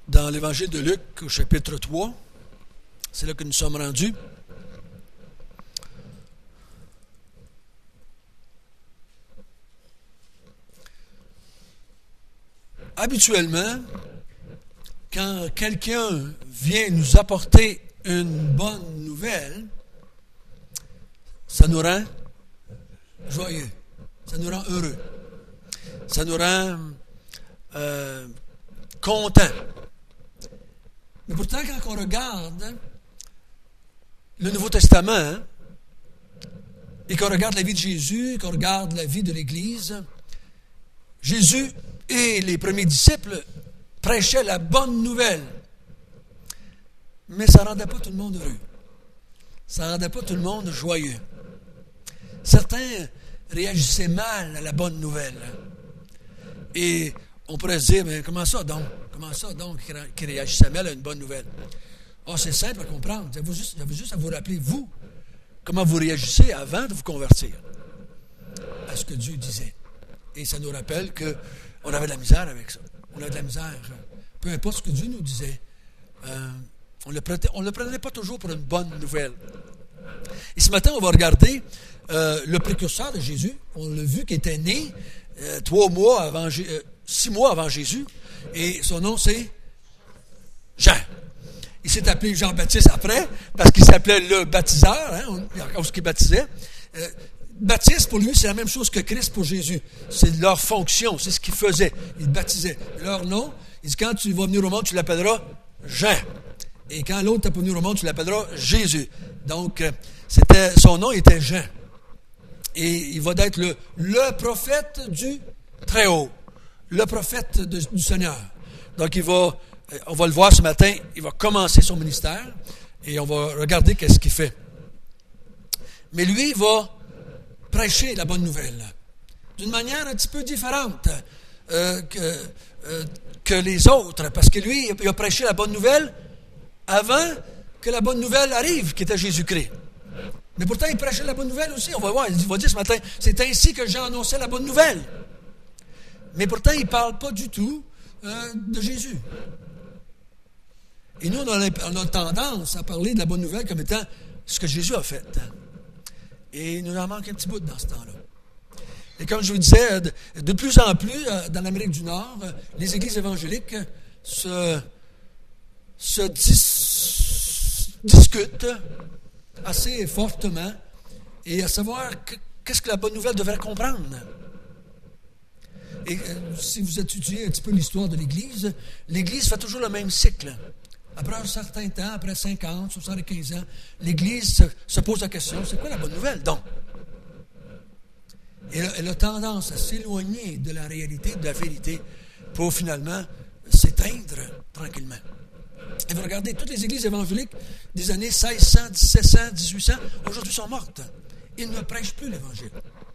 dans l'Évangile de Luc, au chapitre 3. C'est là que nous sommes rendus. Habituellement, quand quelqu'un vient nous apporter une bonne nouvelle, ça nous rend joyeux, ça nous rend heureux, ça nous rend contents. Mais pourtant, quand on regarde le Nouveau Testament et qu'on regarde la vie de Jésus, qu'on regarde la vie de l'Église, Jésus et les premiers disciples prêchaient la bonne nouvelle. Mais ça ne rendait pas tout le monde heureux. Ça ne rendait pas tout le monde joyeux. Certains réagissaient mal à la bonne nouvelle. Et on pourrait se dire, mais comment ça donc qu'ils réagissaient mal à une bonne nouvelle? Oh, c'est simple à comprendre. J'avais juste à vous rappeler, vous, comment vous réagissez avant de vous convertir à ce que Dieu disait. Et ça nous rappelle qu'on avait de la misère avec ça. On avait de la misère. Peu importe ce que Dieu nous disait, on ne le prenait pas toujours pour une bonne nouvelle. Et ce matin, on va regarder le précurseur de Jésus. On l'a vu, qui était né 6 mois avant Jésus. Et son nom, c'est Jean. Il s'est appelé Jean-Baptiste après, parce qu'il s'appelait le baptiseur, à cause qu'il baptisait. Baptiste, pour lui, c'est la même chose que Christ pour Jésus. C'est leur fonction, c'est ce qu'ils faisaient. Ils baptisaient. Leur nom, il dit, quand tu vas venir au monde, tu l'appelleras Jean. Et quand l'autre t'a pas venu au monde, tu l'appelleras Jésus. Donc, son nom était Jean. Et il va être le prophète du Très-Haut. Le prophète du Seigneur. Donc, on va le voir ce matin, il va commencer son ministère et on va regarder qu'est-ce qu'il fait. Mais lui, il va prêcher la bonne nouvelle d'une manière un petit peu différente que les autres, parce que lui, il a prêché la bonne nouvelle avant que la bonne nouvelle arrive, qui était Jésus-Christ. Mais pourtant, il prêchait la bonne nouvelle aussi. On va voir, il va dire ce matin, c'est ainsi que j'ai annoncé la bonne nouvelle. Mais pourtant, il ne parle pas du tout de Jésus. Et nous, on a tendance à parler de la bonne nouvelle comme étant ce que Jésus a fait. Et il nous en manque un petit bout dans ce temps-là. Et comme je vous disais, de plus en plus, dans l'Amérique du Nord, les églises évangéliques se discutent assez fortement et à savoir qu'est-ce que la bonne nouvelle devrait comprendre. Et si vous étudiez un petit peu l'histoire de l'Église, l'Église fait toujours le même cycle. Après un certain temps, après 50, 75 ans, l'Église se pose la question, c'est quoi la bonne nouvelle donc? Et elle a tendance à s'éloigner de la réalité, de la vérité, pour finalement s'éteindre tranquillement. Et vous regardez, toutes les églises évangéliques des années 1600, 1700, 1800, aujourd'hui sont mortes. Ils ne prêchent plus l'Évangile.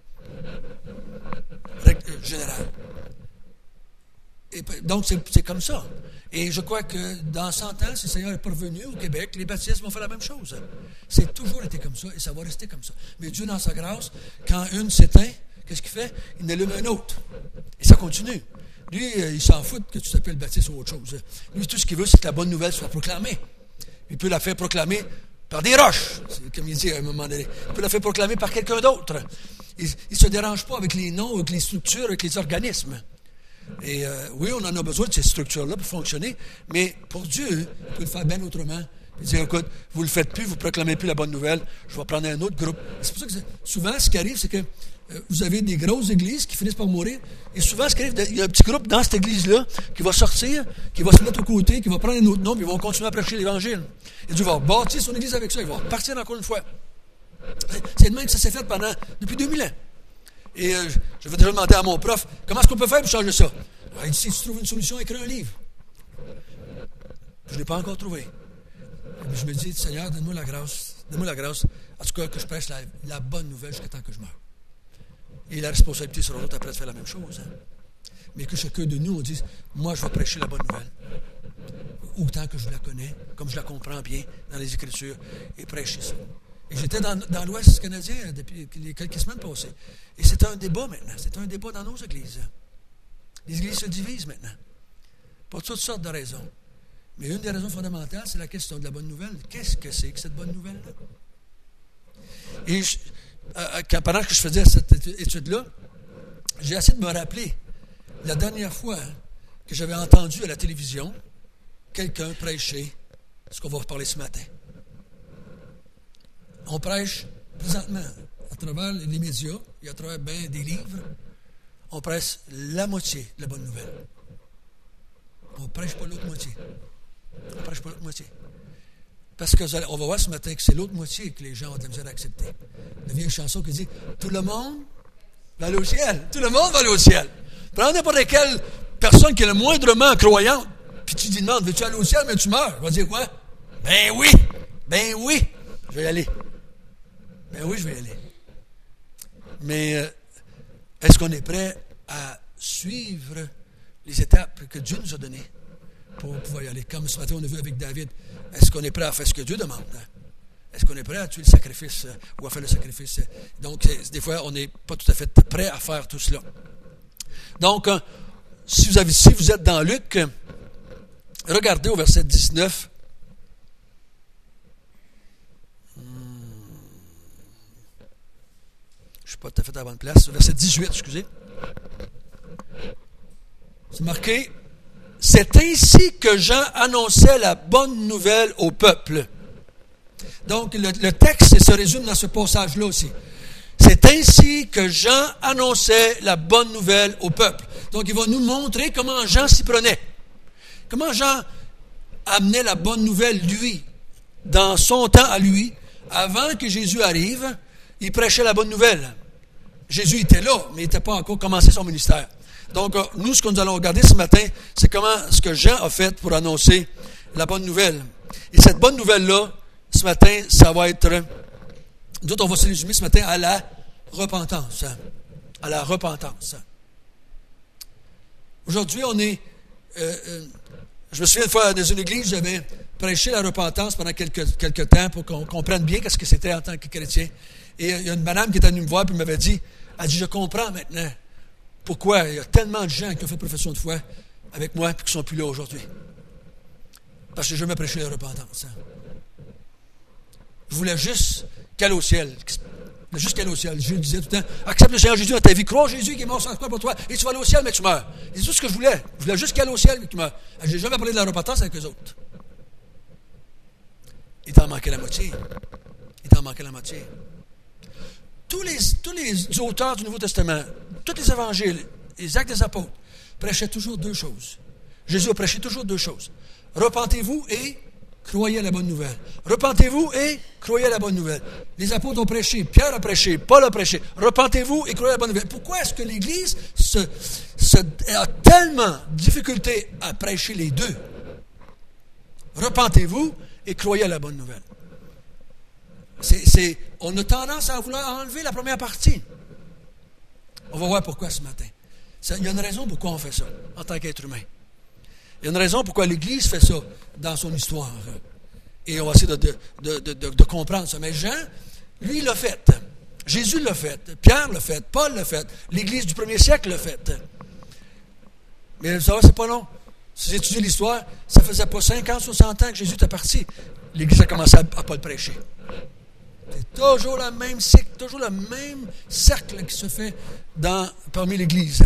Général. Et donc, c'est comme ça. Et je crois que dans 100 ans, si le Seigneur est parvenu au Québec, les baptistes vont faire la même chose. C'est toujours été comme ça et ça va rester comme ça. Mais Dieu, dans sa grâce, quand une s'éteint, qu'est-ce qu'il fait? Il allume un autre. Et ça continue. Lui, il s'en fout que tu t'appelles baptiste ou autre chose. Lui, tout ce qu'il veut, c'est que la bonne nouvelle soit proclamée. Il peut la faire proclamer par des roches, comme il dit à un moment donné. Il peut la faire proclamer par quelqu'un d'autre. Il ne se dérange pas avec les noms, avec les structures, avec les organismes. Et oui, on en a besoin de ces structures-là pour fonctionner, mais pour Dieu, il peut le faire bien autrement. Il dit, écoute, vous ne le faites plus, vous ne proclamez plus la bonne nouvelle, je vais prendre un autre groupe. C'est pour ça que souvent, ce qui arrive, c'est que vous avez des grosses églises qui finissent par mourir, et souvent, ce qui arrive, il y a un petit groupe dans cette église-là qui va sortir, qui va se mettre aux côtés, qui va prendre un autre nom, puis ils vont continuer à prêcher l'Évangile. Et Dieu va bâtir son église avec ça, il va repartir encore une fois. C'est de même que ça s'est fait depuis 2000 ans. Et je vais déjà demander à mon prof, comment est-ce qu'on peut faire pour changer ça? Il dit, si tu trouves une solution, écris un livre. Je ne l'ai pas encore trouvé. Et je me dis, Seigneur, donne-moi la grâce, en tout cas que je prêche la bonne nouvelle jusqu'à temps que je meure. Et la responsabilité sera l'autre après de faire la même chose. Mais que chacun de nous, on dise, moi, je vais prêcher la bonne nouvelle. Autant que je la connais, comme je la comprends bien dans les Écritures, et prêcher ça. Et j'étais dans l'Ouest canadien depuis quelques semaines passées. Et c'est un débat maintenant. C'est un débat dans nos églises. Les églises se divisent maintenant. Pour toutes sortes de raisons. Mais une des raisons fondamentales, c'est la question de la bonne nouvelle. Qu'est-ce que c'est que cette bonne nouvelle-là? Et pendant que je faisais cette étude-là, j'ai essayé de me rappeler la dernière fois que j'avais entendu à la télévision quelqu'un prêcher ce qu'on va reparler ce matin. On prêche présentement à travers les médias et à travers bien des livres, on prêche la moitié de la bonne nouvelle. On ne prêche pas l'autre moitié. On ne prêche pas l'autre moitié. Parce qu'on va voir ce matin que c'est l'autre moitié que les gens ont de la misère à accepter. Il y a une vieille chanson qui dit « Tout le monde va aller au ciel. Tout le monde va aller au ciel. » Prends n'importe quelle personne qui est le moindrement croyante, puis tu lui demandes « Veux-tu aller au ciel? » Mais tu meurs. Il va dire quoi? « Ben oui, je vais y aller. Ben oui, je vais y aller. » Mais est-ce qu'on est prêt à suivre les étapes que Dieu nous a données pour pouvoir y aller? Comme ce matin, on a vu avec David, est-ce qu'on est prêt à faire ce que Dieu demande? Est-ce qu'on est prêt à tuer le sacrifice ou à faire le sacrifice? Donc, des fois, on n'est pas tout à fait prêt à faire tout cela. Donc, si vous êtes dans Luc, regardez au verset 19. Je ne suis pas tout à fait à la bonne place. Verset 18, excusez. C'est marqué « C'est ainsi que Jean annonçait la bonne nouvelle au peuple. » Donc, le texte se résume dans ce passage-là aussi. C'est ainsi que Jean annonçait la bonne nouvelle au peuple. Donc, il va nous montrer comment Jean s'y prenait. Comment Jean amenait la bonne nouvelle, lui, dans son temps à lui, avant que Jésus arrive, il prêchait la bonne nouvelle. Jésus était là, mais il n'était pas encore commencé son ministère. Donc, nous, ce que nous allons regarder ce matin, c'est ce que Jean a fait pour annoncer la bonne nouvelle. Et cette bonne nouvelle-là, ce matin, ça va être, d'autres, on va se résumer ce matin à la repentance. À la repentance. Aujourd'hui, on est, je me souviens une fois dans une église, j'avais prêché la repentance pendant quelques temps pour qu'on comprenne bien ce que c'était en tant que chrétien. Et il y a une madame qui était venue me voir et m'avait dit, elle dit, je comprends maintenant pourquoi il y a tellement de gens qui ont fait profession de foi avec moi et qui ne sont plus là aujourd'hui. Parce que je n'ai jamais prêché la repentance. Je voulais juste qu'elle au ciel. Juste qu'elle au ciel. Je disais tout le temps, accepte le Seigneur Jésus dans ta vie, crois en Jésus qui est mort sans croix pour toi, et tu vas aller au ciel, mais tu meurs. C'est tout ce que je voulais. Je voulais juste qu'elle au ciel, mais tu meurs. Je n'ai jamais parlé de la repentance avec eux autres. Il t'en manquait la moitié. Tous les auteurs du Nouveau Testament, tous les évangiles, les actes des apôtres, prêchaient toujours deux choses. Jésus a prêché toujours deux choses. Repentez-vous et croyez à la bonne nouvelle. Repentez-vous et croyez à la bonne nouvelle. Les apôtres ont prêché, Pierre a prêché, Paul a prêché. Repentez-vous et croyez à la bonne nouvelle. Pourquoi est-ce que l'Église a tellement de difficulté à prêcher les deux? Repentez-vous et croyez à la bonne nouvelle. On a tendance à vouloir enlever la première partie. On va voir pourquoi ce matin. Il y a une raison pourquoi on fait ça, en tant qu'être humain. Il y a une raison pourquoi l'Église fait ça dans son histoire. Et on va essayer de comprendre ça. Mais Jean, lui, l'a fait. Jésus l'a fait. Pierre l'a fait. Paul l'a fait. L'Église du premier siècle l'a fait. Mais vous savez, c'est pas long. Si vous étudiez l'histoire, ça faisait pas 50, 60 ans que Jésus était parti. L'Église a commencé à pas le prêcher. C'est toujours le même cycle, toujours le même cercle qui se fait parmi l'Église.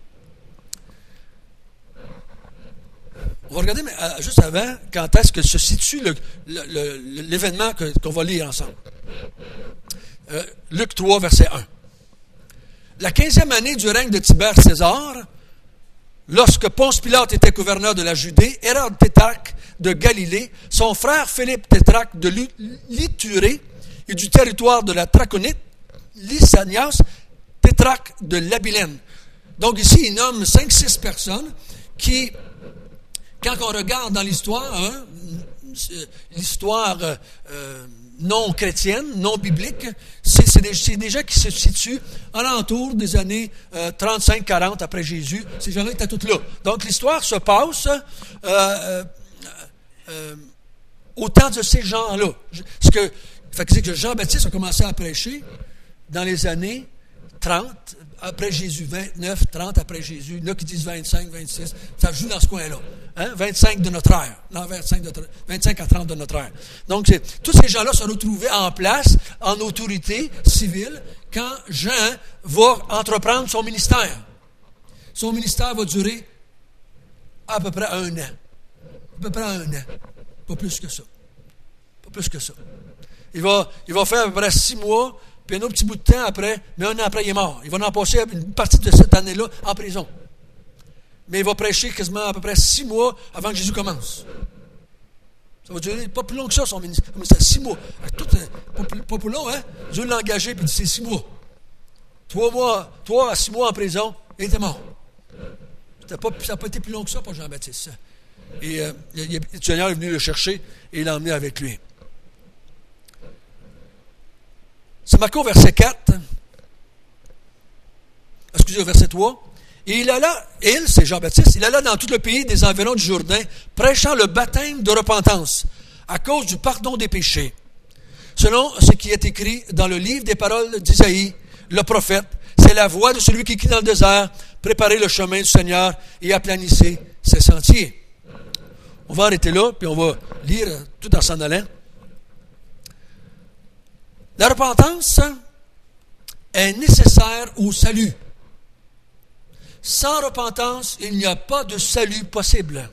On va regarder mais, juste avant, quand est-ce que se situe l'événement qu'on va lire ensemble. Luc 3, verset 1. La 15e année du règne de Tibère César, lorsque Ponce Pilate était gouverneur de la Judée, Hérode Tétrarque de Galilée, son frère Philippe Tétrarque de l'Ithurée et du territoire de la Traconite, Lysanias, Tétrarque de l'Abilène. Donc ici, il nomme 5-6 personnes qui, quand on regarde dans l'histoire, l'histoire non chrétienne, non biblique, c'est des gens qui se situent alentour des années 35-40 après Jésus. Ces gens-là étaient tous là. Donc l'histoire se passe au temps de ces gens-là. Fait que Jean-Baptiste a commencé à prêcher dans les années 30 après Jésus, 29, 30 après Jésus. Il y en a qui disent 25, 26. Ça joue dans ce coin-là. 25 de notre ère. Non, 25 à 30 de notre ère. Donc, tous ces gens-là se retrouvaient en place, en autorité civile, quand Jean va entreprendre son ministère. Son ministère va durer à peu près 1 an. À peu près 1 an. Pas plus que ça. Pas plus que ça. Il va faire à peu près 6 mois, puis un autre petit bout de temps après, mais 1 an après, il est mort. Il va en passer une partie de cette année-là en prison. Mais il va prêcher quasiment à peu près 6 mois avant que Jésus commence. Ça va durer pas plus long que ça, son ministère. 6 mois. Pas plus long, hein? Dieu l'a engagé, puis il dit c'est 6 mois. 3 à 6 mois en prison, il était mort. Ça n'a pas été plus long que ça pour Jean-Baptiste. Et le Seigneur est venu le chercher et il l'a emmené avec lui. C'est marqué au verset 4. Excusez, au verset 3. Et c'est Jean-Baptiste, il alla dans tout le pays des environs du Jourdain, prêchant le baptême de repentance à cause du pardon des péchés. Selon ce qui est écrit dans le livre des paroles d'Isaïe, le prophète, c'est la voix de celui qui crie dans le désert, préparez le chemin du Seigneur et aplanissez ses sentiers. On va arrêter là, puis on va lire tout en s'en allant. La repentance est nécessaire au salut. Sans repentance, il n'y a pas de salut possible.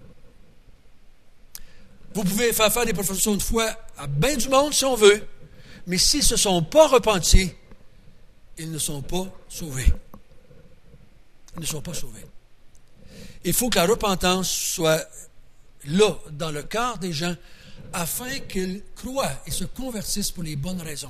Vous pouvez faire des professions de foi à bien du monde si on veut, mais s'ils ne se sont pas repentis, ils ne sont pas sauvés. Ils ne sont pas sauvés. Il faut que la repentance soit là, dans le cœur des gens, afin qu'ils croient et se convertissent pour les bonnes raisons.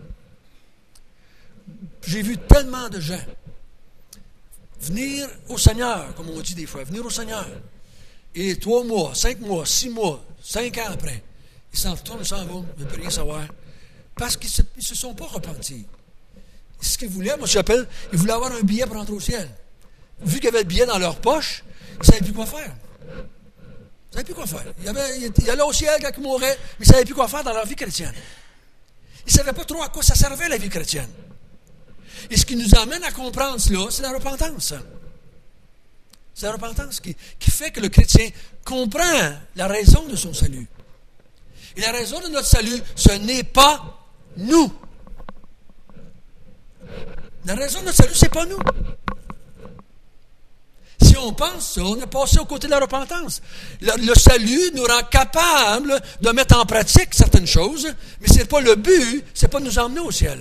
J'ai vu tellement de gens venir au Seigneur, comme on dit des fois, venir au Seigneur. Et 3 mois, 5 mois, 6 mois, 5 ans après, ils s'en retournent, ils s'en vont, ils ne veulent plus rien savoir. Parce qu'ils ne se sont pas repentis. Ce qu'ils voulaient, moi j'appelle, ils voulaient avoir un billet pour rentrer au ciel. Vu qu'il y avait le billet dans leur poche, ils ne savaient plus quoi faire. Ils ne savaient plus quoi faire. Ils allaient au ciel quand ils mouraient, mais ils ne savaient plus quoi faire dans leur vie chrétienne. Ils ne savaient pas trop à quoi ça servait la vie chrétienne. Et ce qui nous amène à comprendre cela, c'est la repentance. C'est la repentance qui fait que le chrétien comprend la raison de son salut. Et la raison de notre salut, ce n'est pas nous. La raison de notre salut, ce n'est pas nous. Si on pense ça, on est passé aux côtés de la repentance. Le salut nous rend capable de mettre en pratique certaines choses, mais ce n'est pas le but, ce n'est pas de nous emmener au ciel.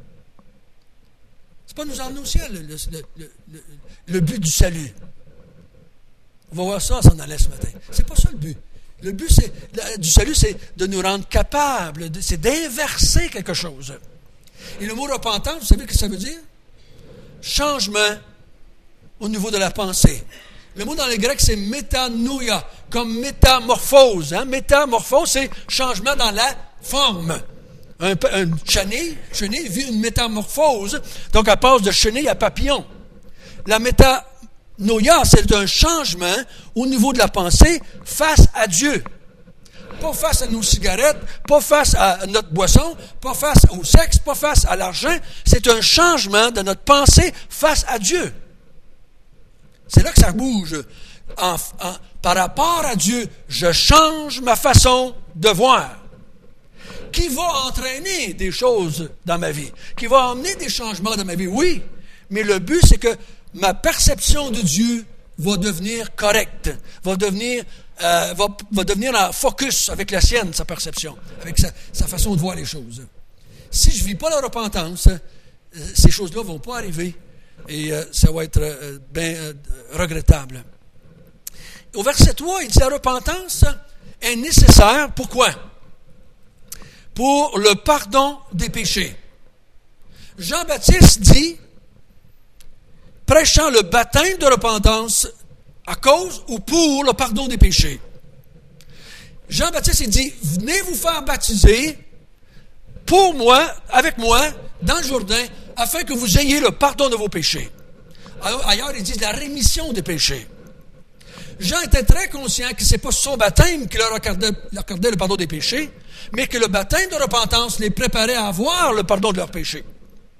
Ce n'est pas de nous emmener au ciel, le but du salut. On va voir ça en s'en allant ce matin. C'est pas ça le but. Le but du salut, c'est de nous rendre capables, c'est d'inverser quelque chose. Et le mot repentance, vous savez ce que ça veut dire? Changement au niveau de la pensée. Le mot dans le grec, c'est métanoïa, comme métamorphose. Métamorphose, c'est changement dans la forme. Un chenille vit une métamorphose, donc elle passe de chenille à papillon. La métanoïa, c'est un changement au niveau de la pensée face à Dieu. Pas face à nos cigarettes, pas face à notre boisson, pas face au sexe, pas face à l'argent. C'est un changement de notre pensée face à Dieu. C'est là que ça bouge. Par rapport à Dieu, je change ma façon de voir. Qui va entraîner des choses dans ma vie, qui va emmener des changements dans ma vie, oui. Mais le but, c'est que ma perception de Dieu va devenir correcte, va devenir en focus avec la sienne, sa perception, avec sa façon de voir les choses. Si je ne vis pas la repentance, ces choses-là ne vont pas arriver et ça va être bien regrettable. Au verset 3, il dit la repentance est nécessaire. Pourquoi? Pour le pardon des péchés. Jean-Baptiste dit, prêchant le baptême de repentance à cause ou pour le pardon des péchés. Jean-Baptiste, il dit, venez vous faire baptiser pour moi, avec moi, dans le Jourdain, afin que vous ayez le pardon de vos péchés. Alors, ailleurs, il dit la rémission des péchés. Jean était très conscient que ce n'est pas son baptême qui leur accordait le pardon des péchés, mais que le baptême de repentance les préparait à avoir le pardon de leurs péchés.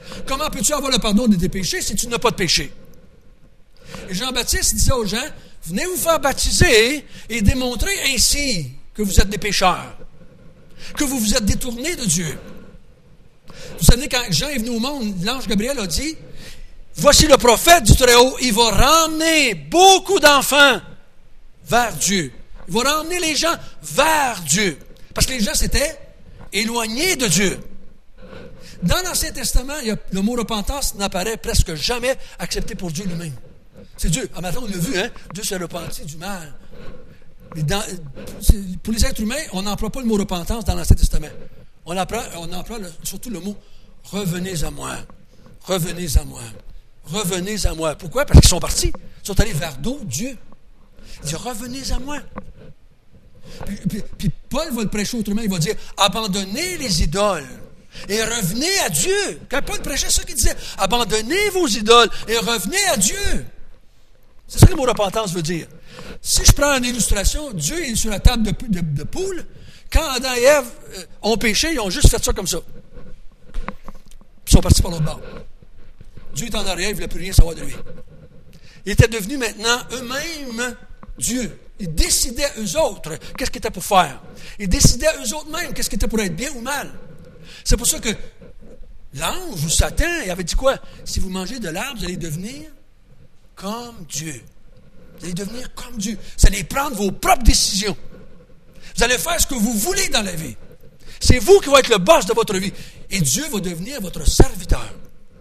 Comment peux-tu avoir le pardon de tes péchés si tu n'as pas de péché? Et Jean-Baptiste disait aux gens, venez vous faire baptiser et démontrer ainsi que vous êtes des pécheurs, que vous vous êtes détournés de Dieu. Vous savez, quand Jean est venu au monde, l'ange Gabriel a dit, voici le prophète du Très-Haut, il va ramener beaucoup d'enfants vers Dieu. Il va ramener les gens vers Dieu. Parce que les gens s'étaient éloignés de Dieu. Dans l'Ancien Testament, le mot repentance n'apparaît presque jamais accepté pour Dieu lui-même. C'est Dieu. Ah, maintenant, on l'a vu, hein? Dieu s'est repenti du mal. Mais pour les êtres humains, on n'emploie pas le mot repentance dans l'Ancien Testament. On emploie surtout le mot revenez à moi. Revenez à moi. Revenez à moi. Pourquoi? Parce qu'ils sont partis. Ils sont allés vers d'autres dieux. Il dit revenez à moi. Puis Paul va le prêcher autrement. Il va dire abandonnez les idoles et revenez à Dieu. Quand Paul prêchait, c'est ça qu'il disait. Abandonnez vos idoles et revenez à Dieu. C'est ça que le mot repentance veut dire. Si je prends une illustration, Dieu est sur la table de poule. Quand Adam et Ève ont péché, ils ont juste fait ça comme ça. Ils sont partis par l'autre bord. Dieu est en arrière, il ne voulait plus rien savoir de lui. Ils étaient devenus maintenant eux-mêmes Dieu. Ils décidaient eux autres qu'est-ce qu'ils étaient pour faire. Ils décidaient eux autres mêmes qu'est-ce qui était pour être bien ou mal. C'est pour ça que l'ange ou Satan, il avait dit quoi? Si vous mangez de l'arbre, vous allez devenir comme Dieu. Vous allez devenir comme Dieu. Vous allez prendre vos propres décisions. Vous allez faire ce que vous voulez dans la vie. C'est vous qui allez être le boss de votre vie. Et Dieu va devenir votre serviteur.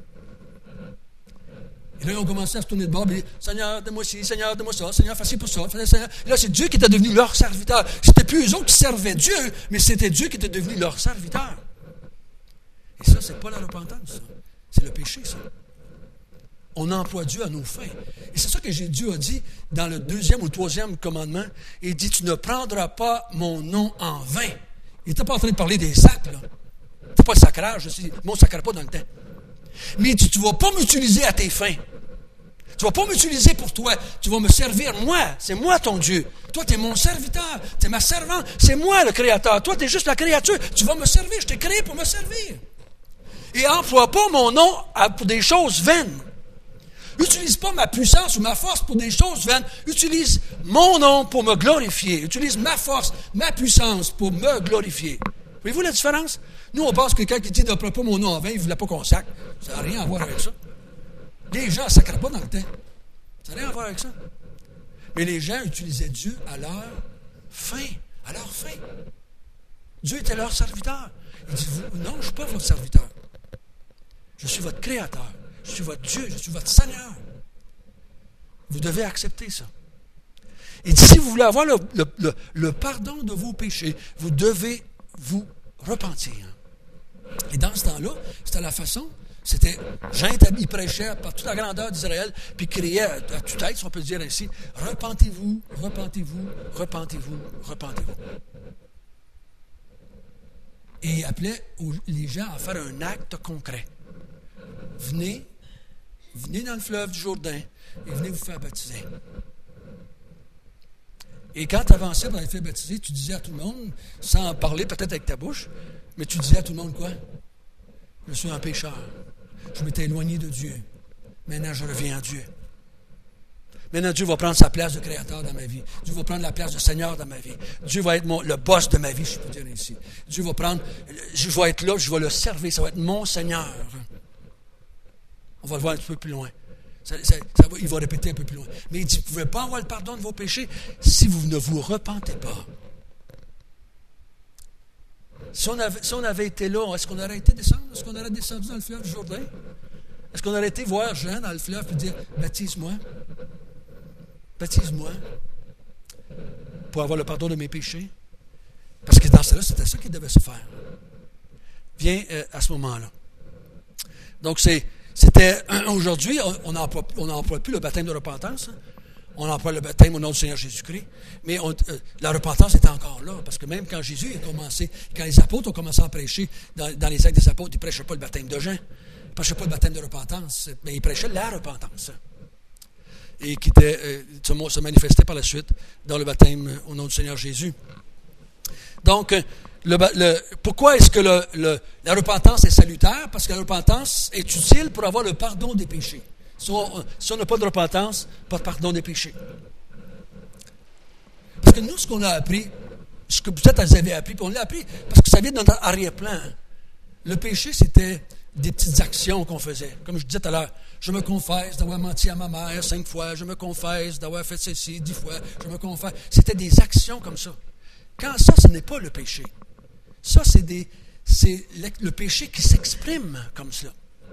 Et là, ils ont commencé à se tourner de bord et dire, Seigneur, donne-moi ci, Seigneur, donne-moi ça, Seigneur, fais ci pour ça, Seigneur. Et là, c'est Dieu qui était devenu leur serviteur. C'était plus eux autres qui servaient Dieu, mais c'était Dieu qui était devenu leur serviteur. Et ça, c'est pas la repentance, ça. C'est le péché, ça. On emploie Dieu à nos fins. Et c'est ça que Dieu a dit dans le 2e ou 3e commandement. Il dit, tu ne prendras pas mon nom en vain. Il n'était pas en train de parler des sacs, là. C'est pas le sacrage, le mot ne sacre pas dans le temps. Mais il dit, tu ne vas pas m'utiliser à tes fins. Tu ne vas pas m'utiliser pour toi. Tu vas me servir, moi. C'est moi ton Dieu. Toi, tu es mon serviteur. Tu es ma servante. C'est moi le créateur. Toi, tu es juste la créature. Tu vas me servir. Je t'ai créé pour me servir. Et emploie pas mon nom pour des choses vaines. Utilise pas ma puissance ou ma force pour des choses vaines. Utilise mon nom pour me glorifier. Utilise ma force, ma puissance pour me glorifier. Voyez-vous la différence? Nous, on pense que quelqu'un qui dit « n'emploie pas mon nom en vain », il ne voulait pas qu'on sacre. Ça n'a rien à voir avec ça. Les gens ne sacrent pas dans le temps. Ça n'a rien à voir avec ça. Mais les gens utilisaient Dieu à leur fin. À leur fin. Dieu était leur serviteur. Il dit « non, je ne suis pas votre serviteur. Je suis votre créateur. Je suis votre Dieu. Je suis votre Seigneur. » Vous devez accepter ça. Il dit, si vous voulez avoir le pardon de vos péchés, vous devez vous repentir. Et dans ce temps-là, c'était la façon, Jean il prêchait par toute la grandeur d'Israël, puis il criait à toute tête, si on peut dire ainsi, repentez-vous, repentez-vous, repentez-vous, repentez-vous. Et il appelait les gens à faire un acte concret. Venez dans le fleuve du Jourdain et venez vous faire baptiser. Et quand tu avançais pour aller faire baptiser, tu disais à tout le monde, sans parler peut-être avec ta bouche, mais tu disais à tout le monde quoi? Je suis un pécheur. Je m'étais éloigné de Dieu. Maintenant, je reviens à Dieu. Maintenant, Dieu va prendre sa place de créateur dans ma vie. Dieu va prendre la place de Seigneur dans ma vie. Dieu va être le boss de ma vie, je peux dire ainsi. Dieu va prendre, je vais être là, je vais le servir. Ça va être mon Seigneur. On va le voir un petit peu plus loin. Il va répéter un peu plus loin. Mais il dit, vous ne pouvez pas avoir le pardon de vos péchés si vous ne vous repentez pas. Si on avait été là, est-ce qu'on aurait été descendu? Est-ce qu'on aurait descendu dans le fleuve du Jourdain? Est-ce qu'on aurait été voir Jean dans le fleuve et dire, baptise-moi? Baptise-moi pour avoir le pardon de mes péchés? Parce que dans cela, c'était ça qui devait se faire. Viens à ce moment-là. Donc, c'était aujourd'hui, on n'emploie plus le baptême de repentance. Hein? On emploie le baptême au nom du Seigneur Jésus-Christ. Mais la repentance était encore là. Parce que même quand Jésus a commencé, quand les apôtres ont commencé à prêcher dans les actes des apôtres, ils ne prêchaient pas le baptême de Jean. Ils ne prêchaient pas le baptême de repentance. Mais ils prêchaient la repentance. Et qui se manifestait par la suite dans le baptême au nom du Seigneur Jésus. Donc, pourquoi est-ce que la repentance est salutaire? Parce que la repentance est utile pour avoir le pardon des péchés. Si on n'a pas de repentance, pas de pardon des péchés. Parce que nous, ce qu'on a appris, ce que peut-être vous avez appris, puis on l'a appris parce que ça vient de notre arrière-plan. Le péché, c'était des petites actions qu'on faisait. Comme je disais tout à l'heure, je me confesse d'avoir menti à ma mère 5 fois, je me confesse d'avoir fait ceci 10 fois, je me confesse. C'était des actions comme ça. Quand ça, ce n'est pas le péché. Ça, c'est le péché qui s'exprime comme cela.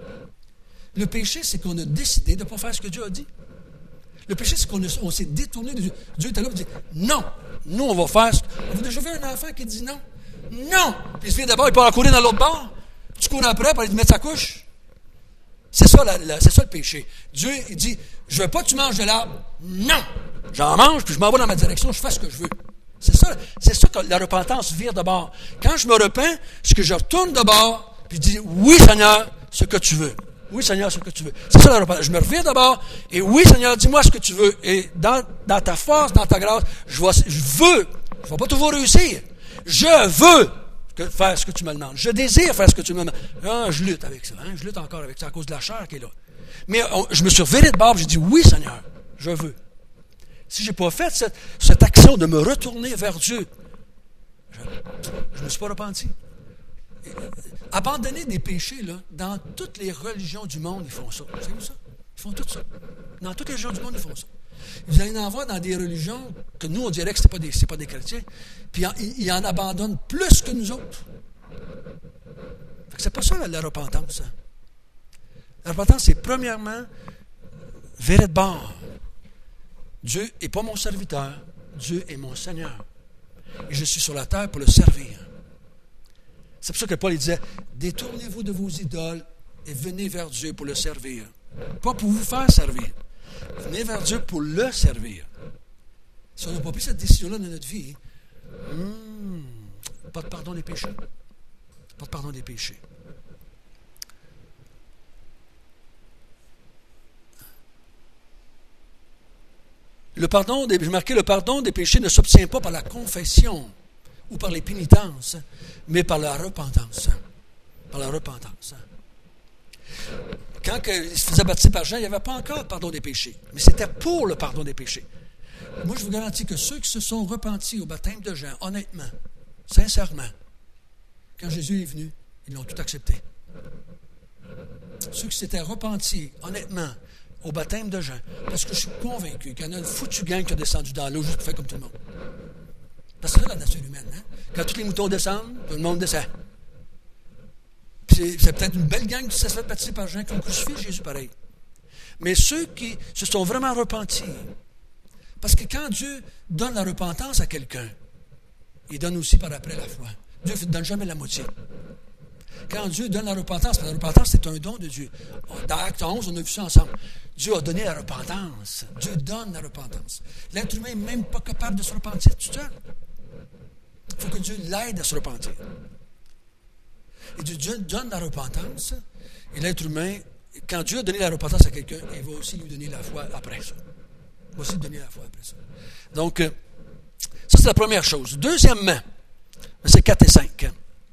Le péché, c'est qu'on a décidé de ne pas faire ce que Dieu a dit. Le péché, c'est qu'on s'est détourné de Dieu. Dieu était là pour dire non. Nous, on va faire. Vous avez déjà vu un enfant qui dit non? Non! Puis il se vient d'abord, il part en courir dans l'autre bord. Tu cours après pour aller te mettre sa couche. C'est ça, c'est ça le péché. Dieu, il dit, je veux pas que tu manges de l'arbre. Non! J'en mange, puis je m'en vais dans ma direction, je fais ce que je veux. C'est ça que la repentance vire de bord. Quand je me repens, c'est que je retourne de bord, puis je dis, oui, Seigneur, ce que tu veux. Oui, Seigneur, ce que tu veux. C'est ça la repentance. Je me revire de bord, et oui, Seigneur, dis-moi ce que tu veux. Et dans ta force, dans ta grâce, je vais pas toujours réussir. Je veux faire ce que tu me demandes. Je désire faire ce que tu me demandes. Ah, je lutte avec ça. Je lutte encore avec ça à cause de la chair qui est là. Mais je me suis reviré de bord et j'ai dit, oui, Seigneur, je veux. Si je n'ai pas fait cette action de me retourner vers Dieu, je ne me suis pas repenti. Abandonner des péchés, là, dans toutes les religions du monde, ils font ça. Vous savez ça? Ils font tout ça. Dans toutes les religions du monde, ils font ça. Vous allez en voir dans des religions que nous, on dirait que ce n'est pas des chrétiens, puis ils en abandonnent plus que nous autres. C'est pas ça la repentance. Hein? La repentance, c'est premièrement virer de bord. Dieu n'est pas mon serviteur, Dieu est mon Seigneur. Et je suis sur la terre pour le servir. C'est pour ça que Paul il disait, détournez-vous de vos idoles et venez vers Dieu pour le servir. Pas pour vous faire servir. Venez vers Dieu pour le servir. Si on n'a pas pris cette décision-là dans notre vie, pas de pardon des péchés. Pas de pardon des péchés. J'ai marqué, le pardon des péchés ne s'obtient pas par la confession ou par les pénitences, mais par la repentance. Par la repentance. Quand il se faisait baptiser par Jean, il n'y avait pas encore le pardon des péchés. Mais c'était pour le pardon des péchés. Moi, je vous garantis que ceux qui se sont repentis au baptême de Jean, honnêtement, sincèrement, quand Jésus est venu, ils l'ont tout accepté. Ceux qui s'étaient repentis, honnêtement, au baptême de Jean, parce que je suis convaincu qu'il y en a une foutue gang qui a descendu dans l'eau juste pour faire comme tout le monde. Parce que c'est ça la nature humaine. Hein? Quand tous les moutons descendent, tout le monde descend. C'est peut-être une belle gang qui s'est fait baptiser par Jean qui ont crucifié Jésus pareil. Mais ceux qui se sont vraiment repentis, parce que quand Dieu donne la repentance à quelqu'un, il donne aussi par après la foi. Dieu ne donne jamais la moitié. Quand Dieu donne la repentance c'est un don de Dieu. Dans Acte 11, on a vu ça ensemble. Dieu a donné la repentance. Dieu donne la repentance. L'être humain n'est même pas capable de se repentir tout seul. Il faut que Dieu l'aide à se repentir. Et Dieu donne la repentance, et l'être humain, quand Dieu a donné la repentance à quelqu'un, il va aussi lui donner la foi après ça. Il va aussi lui donner la foi après ça. Donc, ça c'est la première chose. Deuxièmement, versets 4 et 5.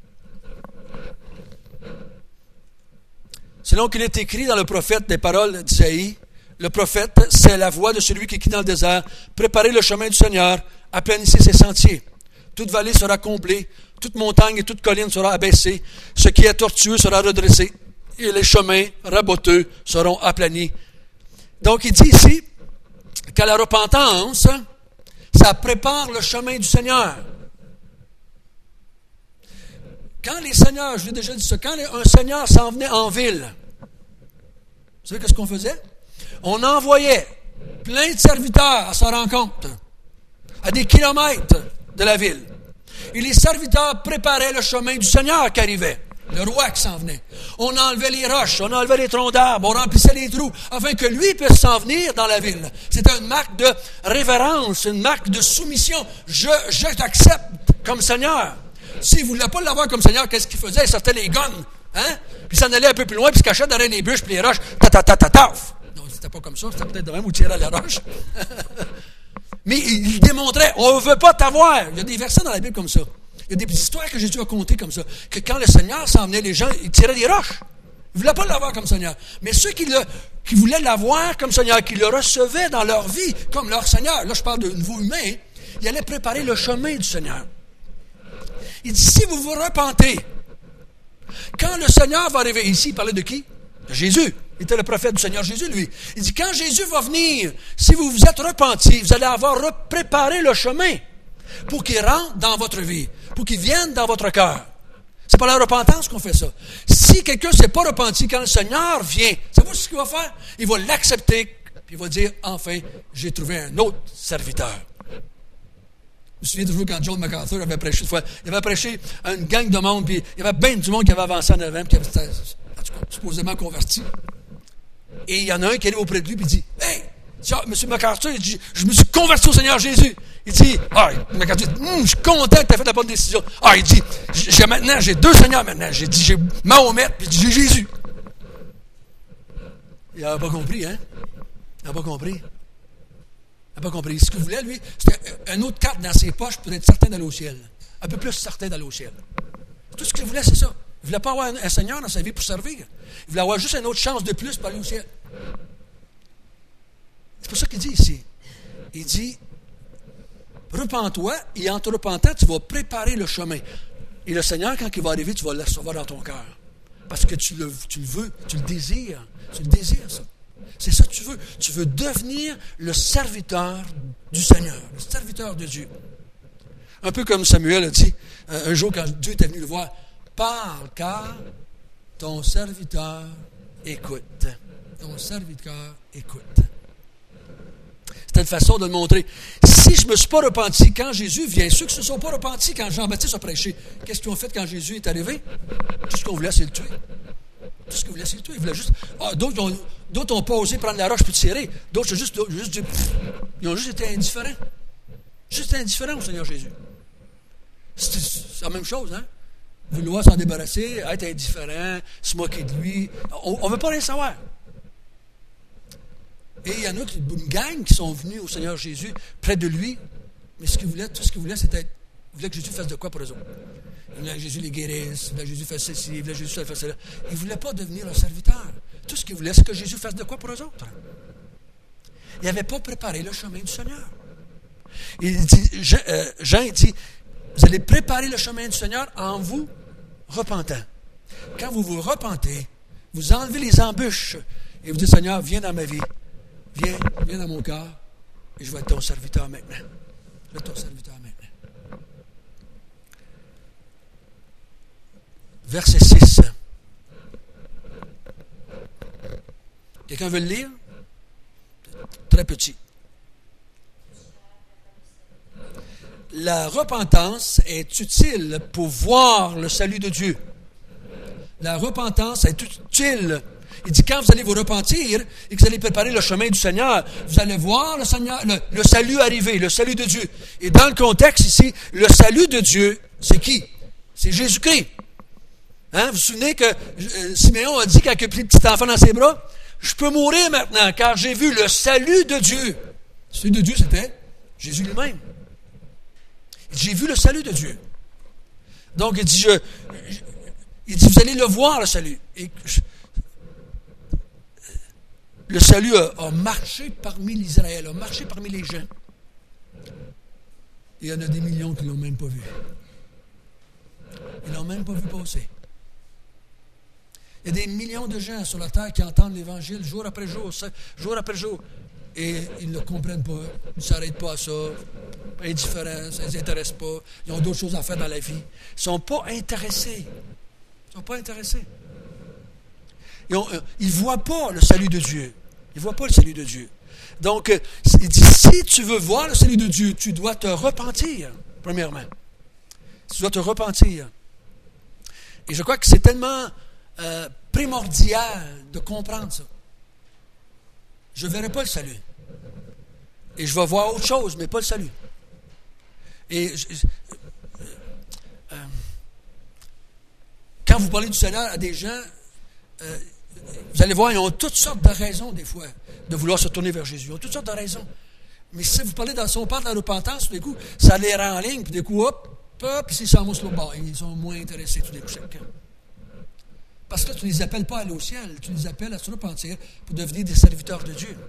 Selon qu'il est écrit dans le prophète des paroles d'Isaïe, le prophète, c'est la voix de celui qui crie dans le désert, préparez le chemin du Seigneur, aplanissez ses sentiers. Toute vallée sera comblée, toute montagne et toute colline sera abaissée, ce qui est tortueux sera redressé, et les chemins raboteux seront aplanis. Donc il dit ici que la repentance, ça prépare le chemin du Seigneur. Quand les seigneurs, je l'ai déjà dit ça, quand un seigneur s'en venait en ville, vous savez qu'est-ce qu'on faisait? On envoyait plein de serviteurs à sa rencontre, à des kilomètres de la ville. Et les serviteurs préparaient le chemin du Seigneur qui arrivait, le roi qui s'en venait. On enlevait les roches, on enlevait les troncs d'arbres, on remplissait les trous, afin que lui puisse s'en venir dans la ville. C'était une marque de révérence, une marque de soumission. Je t'accepte comme Seigneur. S'il ne voulait pas l'avoir comme Seigneur, qu'est-ce qu'il faisait? Il sortait les guns, hein? Puis il s'en allait un peu plus loin, puis il se cachait derrière les bûches, puis les roches, ta-ta-ta-ta-taf. Non, c'était pas comme ça, c'était peut-être de même où il tirait à la roche. Mais il démontrait, on ne veut pas t'avoir. Il y a des versets dans la Bible comme ça. Il y a des histoires que Jésus a contées comme ça, que quand le Seigneur s'en venait, les gens, ils tiraient des roches. Ils ne voulaient pas l'avoir comme Seigneur. Mais ceux qui voulaient l'avoir comme Seigneur, qui le recevaient dans leur vie comme leur Seigneur, là je parle de niveau humain, ils allaient préparer le chemin du Seigneur. Il dit, si vous vous repentez, quand le Seigneur va arriver ici, il parlait de qui? De Jésus. Il était le prophète du Seigneur Jésus, lui. Il dit, quand Jésus va venir, si vous vous êtes repentis, vous allez avoir préparé le chemin pour qu'il rentre dans votre vie, pour qu'il vienne dans votre cœur. C'est par la repentance qu'on fait ça. Si quelqu'un ne s'est pas repenti, quand le Seigneur vient, savez-vous ce qu'il va faire? Il va l'accepter, puis il va dire, enfin, j'ai trouvé un autre serviteur. Je me souviens toujours quand John MacArthur avait prêché une fois, il avait prêché à une gang de monde, puis il y avait bien du monde qui avait avancé en avant, puis qui avait supposément converti. Et il y en a un qui allait auprès de lui, puis il dit, « Hey, M. MacArthur, il dit, je me suis converti au Seigneur Jésus. » Il dit, MacArthur dit, je suis content que tu aies fait la bonne décision. Il dit, j'ai deux Seigneurs maintenant. J'ai Mahomet, puis j'ai Jésus. Il n'a pas compris, hein? Il n'a pas compris. Il n'a pas compris. Ce qu'il voulait, lui, c'était une autre carte dans ses poches pour être certain d'aller au ciel. Un peu plus certain d'aller au ciel. Tout ce qu'il voulait, c'est ça. Il ne voulait pas avoir un Seigneur dans sa vie pour servir. Il voulait avoir juste une autre chance de plus pour aller au ciel. C'est pour ça qu'il dit ici. Il dit, repens-toi, et en te repentant, tu vas préparer le chemin. Et le Seigneur, quand il va arriver, tu vas le recevoir dans ton cœur. Parce que tu le veux, tu le désires. Tu le désires, ça. C'est ça que tu veux. Tu veux devenir le serviteur du Seigneur, le serviteur de Dieu. Un peu comme Samuel a dit, un jour quand Dieu était venu le voir, « Parle, car ton serviteur écoute. » Ton serviteur écoute. C'était une façon de le montrer. Si je ne me suis pas repenti quand Jésus vient, ceux qui ne se sont pas repentis quand Jean-Baptiste a prêché, qu'est-ce qu'ils ont fait quand Jésus est arrivé? Tout ce qu'on voulait, c'est le tuer. Tout ce qu'ils voulaient, c'est le tuer. Ils voulaient juste... d'autres n'ont pas osé prendre la roche pour tirer. D'autres, ils ont juste été indifférents. Juste indifférents au Seigneur Jésus. C'est la même chose, hein? Vouloir s'en débarrasser, être indifférent, se moquer de lui. On ne veut pas rien savoir. Et il y en a une gang qui sont venus au Seigneur Jésus, près de lui, mais tout ce qu'ils voulaient, c'était, ils voulaient que Jésus fasse de quoi pour eux autres? Ils voulaient que Jésus les guérisse, ils voulaient que Jésus fasse ceci, ils voulaient que Jésus fasse cela. Ils ne voulaient pas devenir un serviteur. Tout ce qu'ils voulaient, c'est que Jésus fasse de quoi pour eux autres? Ils n'avaient pas préparé le chemin du Seigneur. Jean dit, vous allez préparer le chemin du Seigneur en vous repentant. Quand vous vous repentez, vous enlevez les embûches et vous dites, Seigneur, viens dans ma vie. Viens dans mon cœur et je vais être ton serviteur maintenant. Je vais être ton serviteur maintenant. Verset 6. Quelqu'un veut le lire? Très petit. La repentance est utile pour voir le salut de Dieu. La repentance est utile. Il dit, quand vous allez vous repentir et que vous allez préparer le chemin du Seigneur, vous allez voir le Seigneur, le salut arriver, le salut de Dieu. Et dans le contexte ici, le salut de Dieu, c'est qui? C'est Jésus-Christ. Hein? Vous vous souvenez que Siméon a dit quand il a pris le petit enfant dans ses bras, je peux mourir maintenant car j'ai vu le salut de Dieu. Le salut de Dieu, c'était Jésus lui-même. Il dit, j'ai vu le salut de Dieu. Donc, il dit, vous allez le voir, le salut. Et le salut a marché parmi l'Israël, a marché parmi les gens. Et il y en a des millions qui ne l'ont même pas vu. Ils ne l'ont même pas vu passer. Il y a des millions de gens sur la terre qui entendent l'Évangile jour après jour, et ils ne le comprennent pas. Ils ne s'arrêtent pas à ça. Indifférents, ça ne les intéresse pas. Ils ont d'autres choses à faire dans la vie. Ils ne sont pas intéressés. Ils ne sont pas intéressés. Ils ne voient pas le salut de Dieu. Ils ne voient pas le salut de Dieu. Donc, il dit, si tu veux voir le salut de Dieu, tu dois te repentir, premièrement. Tu dois te repentir. Et je crois que c'est tellement primordial de comprendre ça. Je ne verrai pas le salut. Et je vais voir autre chose, mais pas le salut. Et quand vous parlez du Seigneur à des gens, vous allez voir, ils ont toutes sortes de raisons, des fois, de vouloir se tourner vers Jésus. Ils ont toutes sortes de raisons. Mais si vous parlez si on parle de la repentance, tout d'un coup, ça les rend en ligne, puis d'un coup, hop, Puis s'ils s'en vont sur le bord, ils sont moins intéressés tout d'un coup chacun. Parce que là, tu ne les appelles pas à aller au ciel, tu les appelles à se repentir pour devenir des serviteurs de Dieu.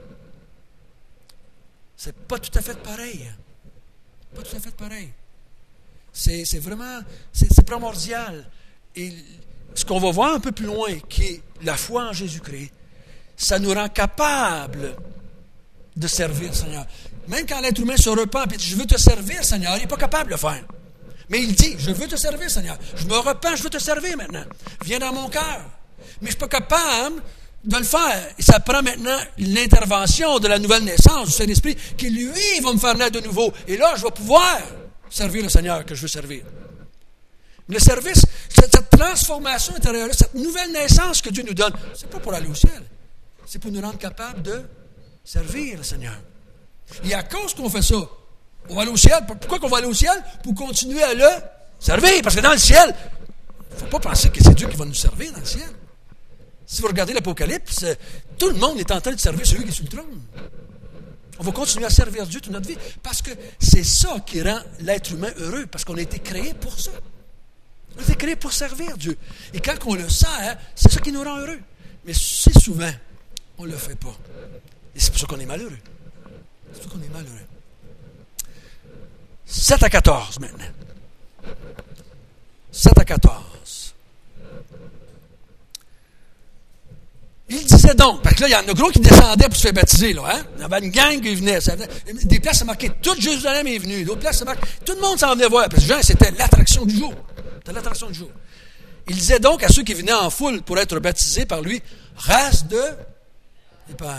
C'est pas tout à fait pareil. Pas tout à fait pareil. C'est vraiment, c'est primordial. Et ce qu'on va voir un peu plus loin, qui est la foi en Jésus-Christ, ça nous rend capables de servir le Seigneur. Même quand l'être humain se repent et dit « Je veux te servir, Seigneur », il n'est pas capable de le faire. Mais il dit « Je veux te servir, Seigneur. Je me repens, je veux te servir maintenant. Viens dans mon cœur. » Mais je ne suis pas capable de le faire. Et ça prend maintenant l'intervention de la nouvelle naissance du Saint-Esprit qui, lui, va me faire naître de nouveau. Et là, je vais pouvoir servir le Seigneur que je veux servir. Le service, cette transformation intérieure, cette nouvelle naissance que Dieu nous donne, ce n'est pas pour aller au ciel. C'est pour nous rendre capables de servir le Seigneur. Et à cause qu'on fait ça, on va aller au ciel. Pourquoi qu'on va aller au ciel? Pour continuer à le servir. Parce que dans le ciel, il ne faut pas penser que c'est Dieu qui va nous servir dans le ciel. Si vous regardez l'Apocalypse, tout le monde est en train de servir celui qui est sur le trône. On va continuer à servir Dieu toute notre vie. Parce que c'est ça qui rend l'être humain heureux. Parce qu'on a été créé pour ça. On a été créé pour servir Dieu. Et quand on le sert, c'est ça qui nous rend heureux. Mais c'est souvent, on ne le fait pas. Et c'est pour ça qu'on est malheureux. C'est pour ça qu'on est malheureux. 7 à 14 maintenant. 7 à 14. Il disait donc, parce que là, il y en a gros qui descendaient pour se faire baptiser, là, hein? Il y avait une gang qui venait. Des places, c'est marqué, toute Jérusalem est venue. D'autres places, c'est marqué, tout le monde s'en venait voir. Parce que Jean, c'était l'attraction du jour. C'était l'attraction du jour. Il disait donc à ceux qui venaient en foule pour être baptisés par lui, race de vipères.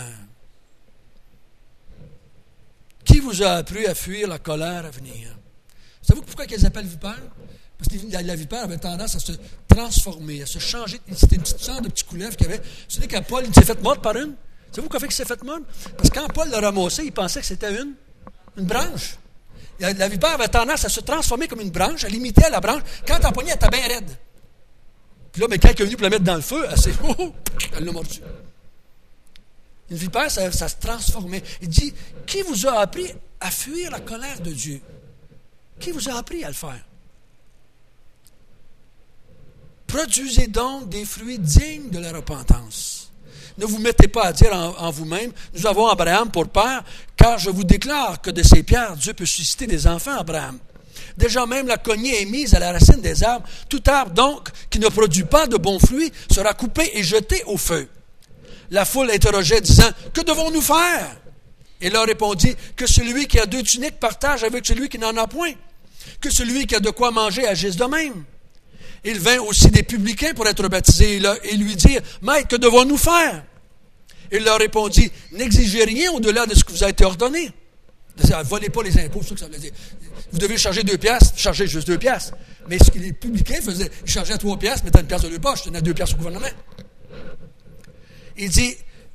Qui vous a appris à fuir la colère à venir? Savez-vous pourquoi ils les appellent vipères? Parce que la vipère avait tendance à se transformer, à se changer. C'était une petite sorte de petit couleuvre qu'il y avait. Vous savez quand Paul s'est fait mordre par une? Savez-vous quoi fait qu'il s'est fait mordre? Parce que quand Paul l'a ramassé, il pensait que c'était une branche. La vipère avait tendance à se transformer comme une branche, elle imitait la branche. Quand elle empoignait, elle était bien raide. Puis là, mais quand elle est venue pour la mettre dans le feu, elle l'a mordu. Une vipère, ça se transformait. Il dit, qui vous a appris à fuir la colère de Dieu? Qui vous a appris à le faire? Produisez donc des fruits dignes de la repentance. Ne vous mettez pas à dire en vous-même, nous avons Abraham pour père, car je vous déclare que de ces pierres, Dieu peut susciter des enfants, Abraham. Déjà même la cognée est mise à la racine des arbres. Tout arbre donc qui ne produit pas de bons fruits sera coupé et jeté au feu. La foule interrogeait, disant, que devons-nous faire? Et leur répondit, que celui qui a 2 tuniques partage avec celui qui n'en a point. Que celui qui a de quoi manger agisse de même. Il vint aussi des publicains pour être baptisés et lui dire, Maître, que devons-nous faire? Il leur répondit, n'exigez rien au-delà de ce qui vous a été ordonné. Volez pas les impôts, c'est ça que ça veut dire. Vous devez charger 2 piastres, chargez juste 2 piastres. Mais ce que les publicains faisaient, ils chargeaient 3 piastres, mettaient 1 piastre dans leur poche, tenaient 2 piastres au gouvernement. Il dit,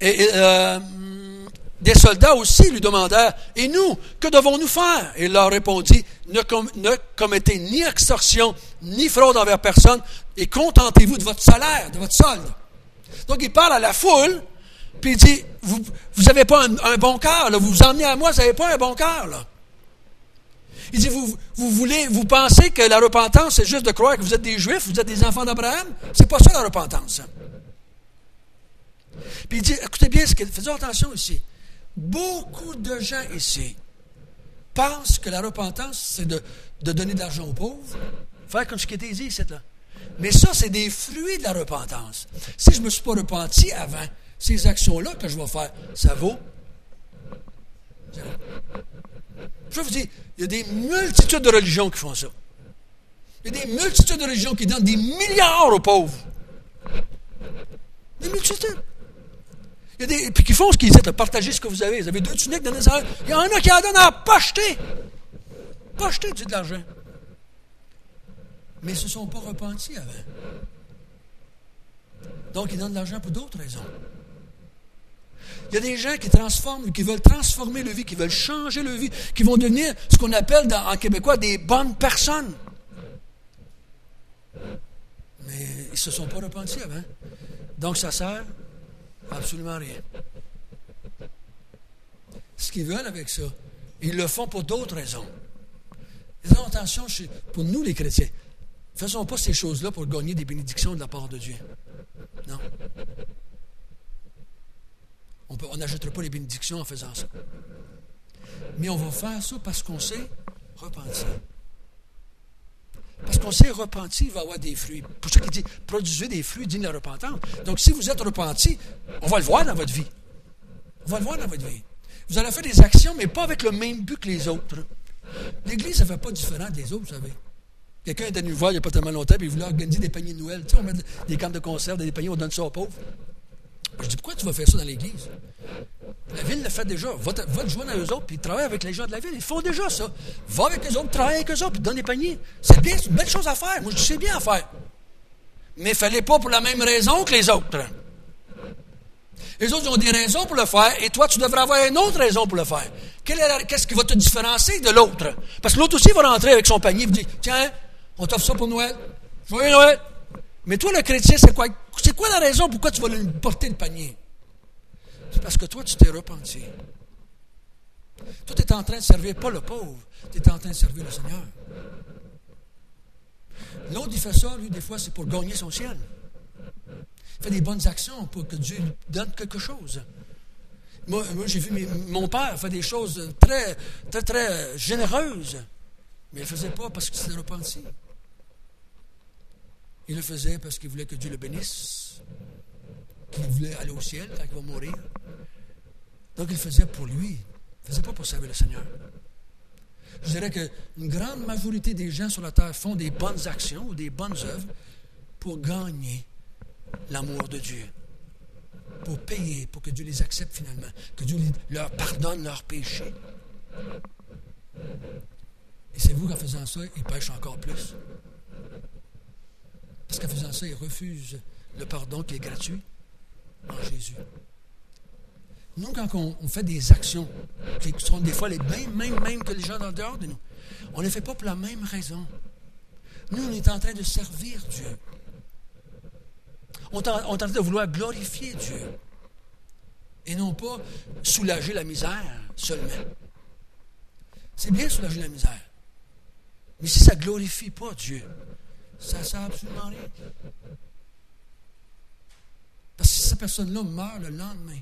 des soldats aussi lui demandèrent, et nous, que devons-nous faire? Et il leur répondit, ne commettez ni extorsion, ni fraude envers personne, et contentez-vous de votre salaire, de votre solde. Donc il parle à la foule, puis il dit, vous n'avez pas un bon cœur, là, vous vous emmenez à moi, vous n'avez pas un bon cœur, là. Il dit, vous pensez que la repentance, c'est juste de croire que vous êtes des Juifs, vous êtes des enfants d'Abraham? C'est pas ça la repentance. Puis il dit, écoutez bien, faites attention ici. Beaucoup de gens ici pensent que la repentance, c'est de donner de l'argent aux pauvres, faire comme ce qui était dit ici, là. Mais ça, c'est des fruits de la repentance. Si je ne me suis pas repenti avant, ces actions-là que je vais faire, ça vaut zéro. Je vais vous dire, il y a des multitudes de religions qui font ça. Il y a des multitudes de religions qui donnent des milliards aux pauvres. Des multitudes. Puis qui font ce qu'ils disent, de partager ce que vous avez. Vous avez 2 tuniques, donnez ça. Il y en a qui en donnent à pas acheter. Pas acheter, de l'argent. Mais ils ne se sont pas repentis avant. Donc, ils donnent de l'argent pour d'autres raisons. Il y a des gens qui veulent transformer leur vie, qui veulent changer leur vie, qui vont devenir ce qu'on appelle en québécois des bonnes personnes. Mais ils ne se sont pas repentis avant. Donc, ça sert absolument rien. Ce qu'ils veulent avec ça, ils le font pour d'autres raisons. Faisons attention pour nous les chrétiens. Ne faisons pas ces choses-là pour gagner des bénédictions de la part de Dieu. Non. On n'ajoutera pas les bénédictions en faisant ça. Mais on va faire ça parce qu'on s'est repenti. Parce qu'on s'est repenti, il va y avoir des fruits. Pour ça qu'il dit, produisez des fruits dignes de la repentance. Donc, si vous êtes repenti, on va le voir dans votre vie. On va le voir dans votre vie. Vous allez faire des actions, mais pas avec le même but que les autres. L'Église, ça ne fait pas différent des autres, vous savez. Quelqu'un est venu voir il n'y a pas tellement longtemps, puis il voulait organiser des paniers de Noël. Tu sais, on met des cannes de conserve, des paniers, on donne ça aux pauvres. Je dis, pourquoi tu vas faire ça dans l'Église? La ville le fait déjà. Va te joindre à eux autres, puis travaille avec les gens de la ville. Ils font déjà ça. Va avec les autres, travaille avec eux autres, puis donne des paniers. C'est bien, c'est une belle chose à faire. Moi, je dis, c'est bien à faire. Mais il ne fallait pas pour la même raison que les autres. Les autres ont des raisons pour le faire, et toi, tu devrais avoir une autre raison pour le faire. Qu'est-ce qui va te différencier de l'autre? Parce que l'autre aussi va rentrer avec son panier et vous dire, tiens, on t'offre ça pour Noël. Joyeux Noël. Mais toi, le chrétien, c'est quoi? C'est quoi la raison pourquoi tu vas lui porter le panier? C'est parce que toi, tu t'es repenti. Toi, tu es en train de servir pas le pauvre, tu es en train de servir le Seigneur. L'autre, il fait ça, lui, des fois, c'est pour gagner son ciel. Il fait des bonnes actions pour que Dieu lui donne quelque chose. Moi j'ai vu mon père faire des choses très, très, très généreuses, mais il ne le faisait pas parce qu'il s'était repenti. Il le faisait parce qu'il voulait que Dieu le bénisse, qu'il voulait aller au ciel quand il va mourir. Donc, il le faisait pour lui. Il ne faisait pas pour servir le Seigneur. Je dirais qu'une grande majorité des gens sur la terre font des bonnes actions ou des bonnes œuvres pour gagner l'amour de Dieu, pour payer, pour que Dieu les accepte finalement, que Dieu leur pardonne leurs péchés. Et c'est vous qu'en faisant ça, ils pêchent encore plus. Parce qu'en faisant ça, ils refusent le pardon qui est gratuit en Jésus. Nous, quand on fait des actions qui sont des fois les mêmes que les gens en dehors de nous, on ne les fait pas pour la même raison. Nous, on est en train de servir Dieu. On est en train de vouloir glorifier Dieu. Et non pas soulager la misère seulement. C'est bien soulager la misère. Mais si ça ne glorifie pas Dieu, ça ne sert absolument rien. Parce que si cette personne-là meurt le lendemain,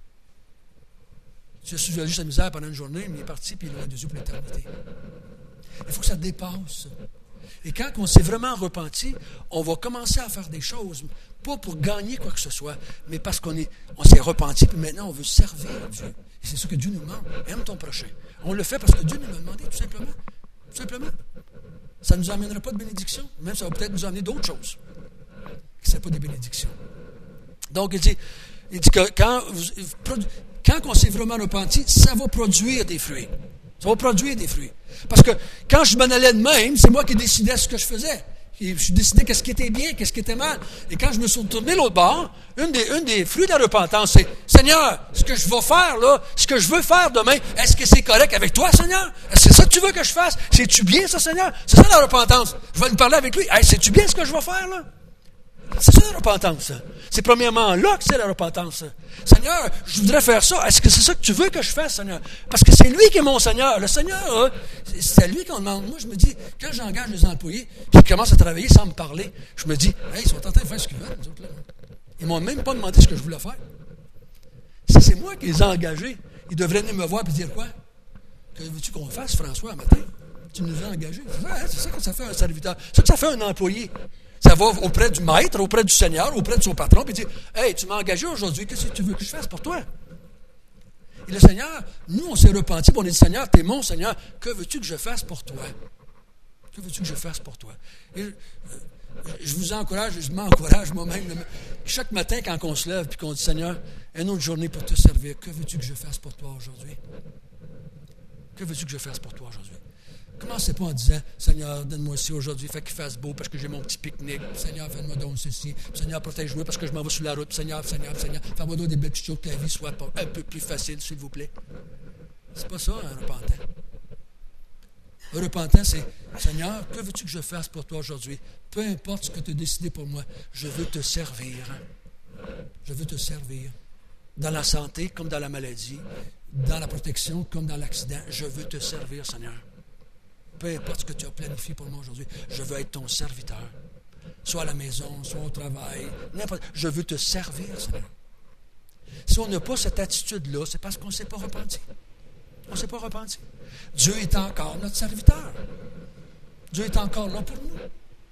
tu as soulagé sa misère pendant une journée, mais il est parti, puis il est loin de Dieu pour l'éternité. Il faut que ça dépasse. Et quand on s'est vraiment repenti, on va commencer à faire des choses, pas pour gagner quoi que ce soit, mais parce on s'est repenti, puis maintenant on veut servir Dieu. Et c'est ce que Dieu nous demande. Aime ton prochain. On le fait parce que Dieu nous l'a demandé, tout simplement. Tout simplement. Ça ne nous amènera pas de bénédiction, même ça va peut-être nous amener d'autres choses. Ce n'est pas des bénédictions. Donc, il dit que quand on s'est vraiment repenti, ça va produire des fruits. Ça va produire des fruits. Parce que quand je m'en allais de même, c'est moi qui décidais ce que je faisais. Je décidais qu'est-ce qui était bien, qu'est-ce qui était mal. Et quand je me suis retourné l'autre bord, une des fruits de la repentance, c'est Seigneur, ce que je vais faire là, ce que je veux faire demain, est-ce que c'est correct avec toi, Seigneur? Est-ce que c'est ça que tu veux que je fasse? C'est-tu bien ça, Seigneur? C'est ça la repentance. Je vais lui parler avec lui. Hey, c'est-tu bien ce que je vais faire là? C'est ça la repentance. C'est premièrement là que c'est la repentance. Seigneur, je voudrais faire ça. Est-ce que c'est ça que tu veux que je fasse, Seigneur? Parce que c'est lui qui est mon Seigneur. Le Seigneur, c'est à lui qu'on demande. Moi, je me dis, quand j'engage les employés, puis ils commencent à travailler sans me parler, je me dis, hey, ils sont en train de faire ce qu'ils veulent, nous autres, là. Ils m'ont même pas demandé ce que je voulais faire. Si c'est moi qui les ai engagés, ils devraient venir me voir et dire quoi? Que veux-tu qu'on fasse, François, un matin? Tu nous as engagés. C'est ça que ça fait un serviteur. C'est ça que ça fait un employé. Ça va auprès du maître, auprès du Seigneur, auprès de son patron, puis dire, hey, tu m'as engagé aujourd'hui, qu'est-ce que tu veux que je fasse pour toi? Et le Seigneur, nous, on s'est repentis, puis on a dit, Seigneur, t'es mon Seigneur, que veux-tu que je fasse pour toi? Que veux-tu que je fasse pour toi? Et je vous encourage, je m'encourage moi-même. Chaque matin, quand on se lève, puis qu'on dit, Seigneur, une autre journée pour te servir, que veux-tu que je fasse pour toi aujourd'hui? Que veux-tu que je fasse pour toi aujourd'hui? Commencez pas en disant, Seigneur, donne-moi ci aujourd'hui, fais qu'il fasse beau parce que j'ai mon petit pique-nique. Seigneur, fais-moi donc ceci. Seigneur, protège-moi parce que je m'en vais sur la route. Seigneur, fais-moi donc des belles petites choses que la vie soit un peu plus facile, s'il vous plaît. C'est pas ça, un repentant. Un repentant, c'est, Seigneur, que veux-tu que je fasse pour toi aujourd'hui? Peu importe ce que tu as décidé pour moi, je veux te servir. Je veux te servir. Dans la santé comme dans la maladie, dans la protection comme dans l'accident, je veux te servir, Seigneur. peu importe ce que tu as planifié pour moi aujourd'hui, je veux être ton serviteur. Soit à la maison, soit au travail, n'importe. Je veux te servir, Seigneur. Si on n'a pas cette attitude-là, c'est parce qu'on ne s'est pas repenti. On ne s'est pas repenti. Dieu est encore notre serviteur. Dieu est encore là pour nous.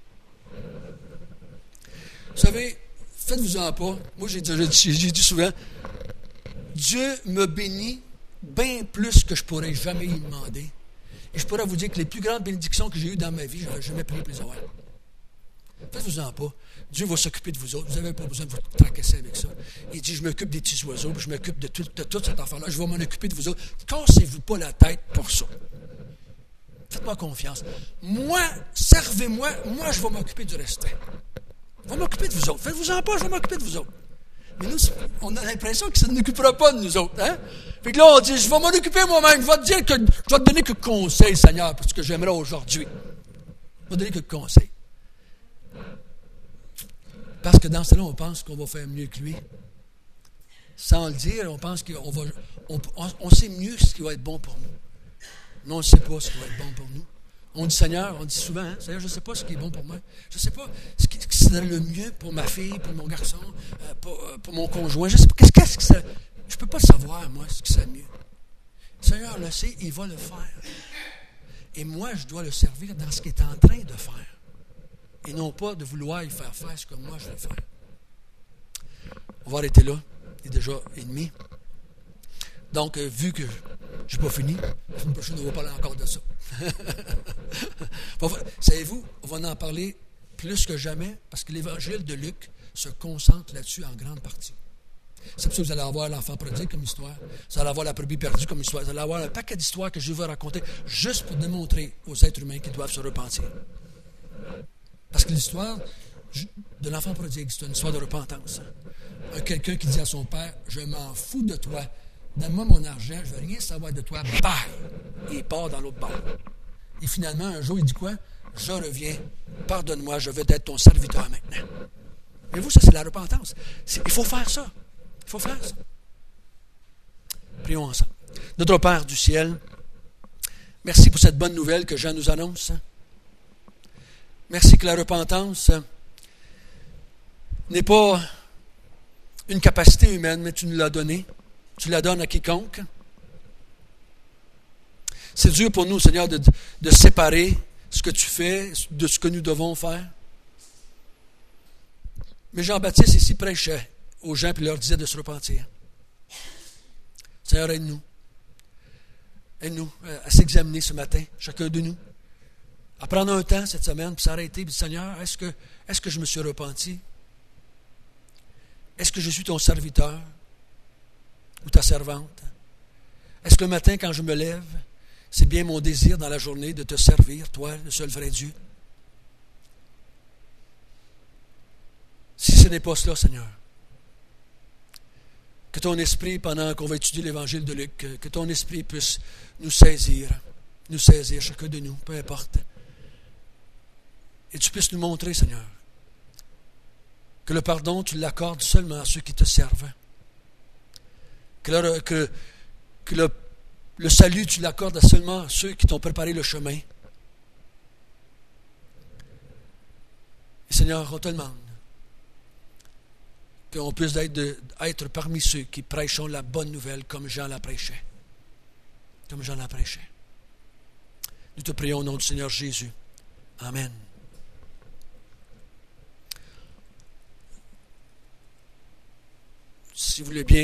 Vous savez, faites-vous-en pas. Moi, j'ai dit souvent, Dieu me bénit bien plus que je pourrais jamais y demander. Et je pourrais vous dire que les plus grandes bénédictions que j'ai eues dans ma vie, je n'avais jamais prié plus oreilles. Faites-vous-en pas. Dieu va s'occuper de vous autres. Vous n'avez pas besoin de vous tracasser avec ça. Il dit, je m'occupe des petits oiseaux, puis je m'occupe de toute cette affaire-là. Je vais m'en occuper de vous autres. Cassez-vous pas la tête pour ça. Faites-moi confiance. Moi, servez-moi. Moi, je vais m'occuper du restant. Je vais m'occuper de vous autres. Faites-vous-en pas, je vais m'occuper de vous autres. Mais nous, on a l'impression que ça ne s'occupera pas de nous autres. Hein? Fait que là, on dit, je vais m'en occuper moi-même. Je vais te donner quelques conseils, Seigneur, pour ce que j'aimerais aujourd'hui. Je vais te donner quelques conseils. Parce que dans cela, on pense qu'on va faire mieux que lui. Sans le dire, on pense qu'on va. On sait mieux ce qui va être bon pour nous. Mais on ne sait pas ce qui va être bon pour nous. On dit Seigneur, on dit souvent, hein, Seigneur, je ne sais pas ce qui est bon pour moi. Je ne sais pas ce qui serait le mieux pour ma fille, pour mon garçon, pour mon conjoint. Je ne sais pas. Qu'est-ce que ça. Je ne peux pas savoir, moi, ce qui serait mieux. Le Seigneur le sait, il va le faire. Et moi, je dois le servir dans ce qu'il est en train de faire. Et non pas de vouloir y faire ce que moi je veux faire. On va arrêter là. Il est déjà 1h30. Donc, vu que je n'ai pas fini, la semaine prochaine, on va parler encore de ça. Savez-vous, on va en parler plus que jamais parce que l'évangile de Luc se concentre là-dessus en grande partie. C'est pour ça que vous allez avoir l'enfant prodigue comme histoire, vous allez avoir la brebis perdue comme histoire, vous allez avoir un paquet d'histoires que je vais raconter juste pour démontrer aux êtres humains qu'ils doivent se repentir. Parce que l'histoire de l'enfant prodigue, c'est une histoire de repentance. Quelqu'un qui dit à son père, je m'en fous de toi, donne-moi mon argent, je ne veux rien savoir de toi, bye! Et il part dans l'autre bord. Et finalement, un jour, il dit quoi? Je reviens, pardonne-moi, je veux être ton serviteur maintenant. Mais vous, ça, c'est la repentance. Il faut faire ça. Il faut faire ça. Prions ensemble. Notre Père du ciel, merci pour cette bonne nouvelle que Jean nous annonce. Merci que la repentance n'est pas une capacité humaine, mais tu nous l'as donnée. Tu la donnes à quiconque. C'est dur pour nous, Seigneur, de séparer ce que tu fais de ce que nous devons faire. Mais Jean-Baptiste ici prêchait aux gens et leur disait de se repentir. Seigneur, aide-nous. Aide-nous à s'examiner ce matin, chacun de nous. À prendre un temps cette semaine, puis s'arrêter, puis dire, Seigneur, est-ce que je me suis repenti? Est-ce que je suis ton serviteur ou ta servante? Est-ce que le matin, quand je me lève, c'est bien mon désir dans la journée de te servir, toi, le seul vrai Dieu? Si ce n'est pas cela, Seigneur, que ton esprit, pendant qu'on va étudier l'évangile de Luc, que ton esprit puisse nous saisir, chacun de nous, peu importe. Et tu puisses nous montrer, Seigneur, que le pardon, tu l'accordes seulement à ceux qui te servent. Que le salut, tu l'accordes seulement à ceux qui t'ont préparé le chemin. Et Seigneur, on te demande qu'on puisse être parmi ceux qui prêchons la bonne nouvelle comme Jean la prêchait. Comme Jean la prêchait. Nous te prions au nom du Seigneur Jésus. Amen. Si vous voulez bien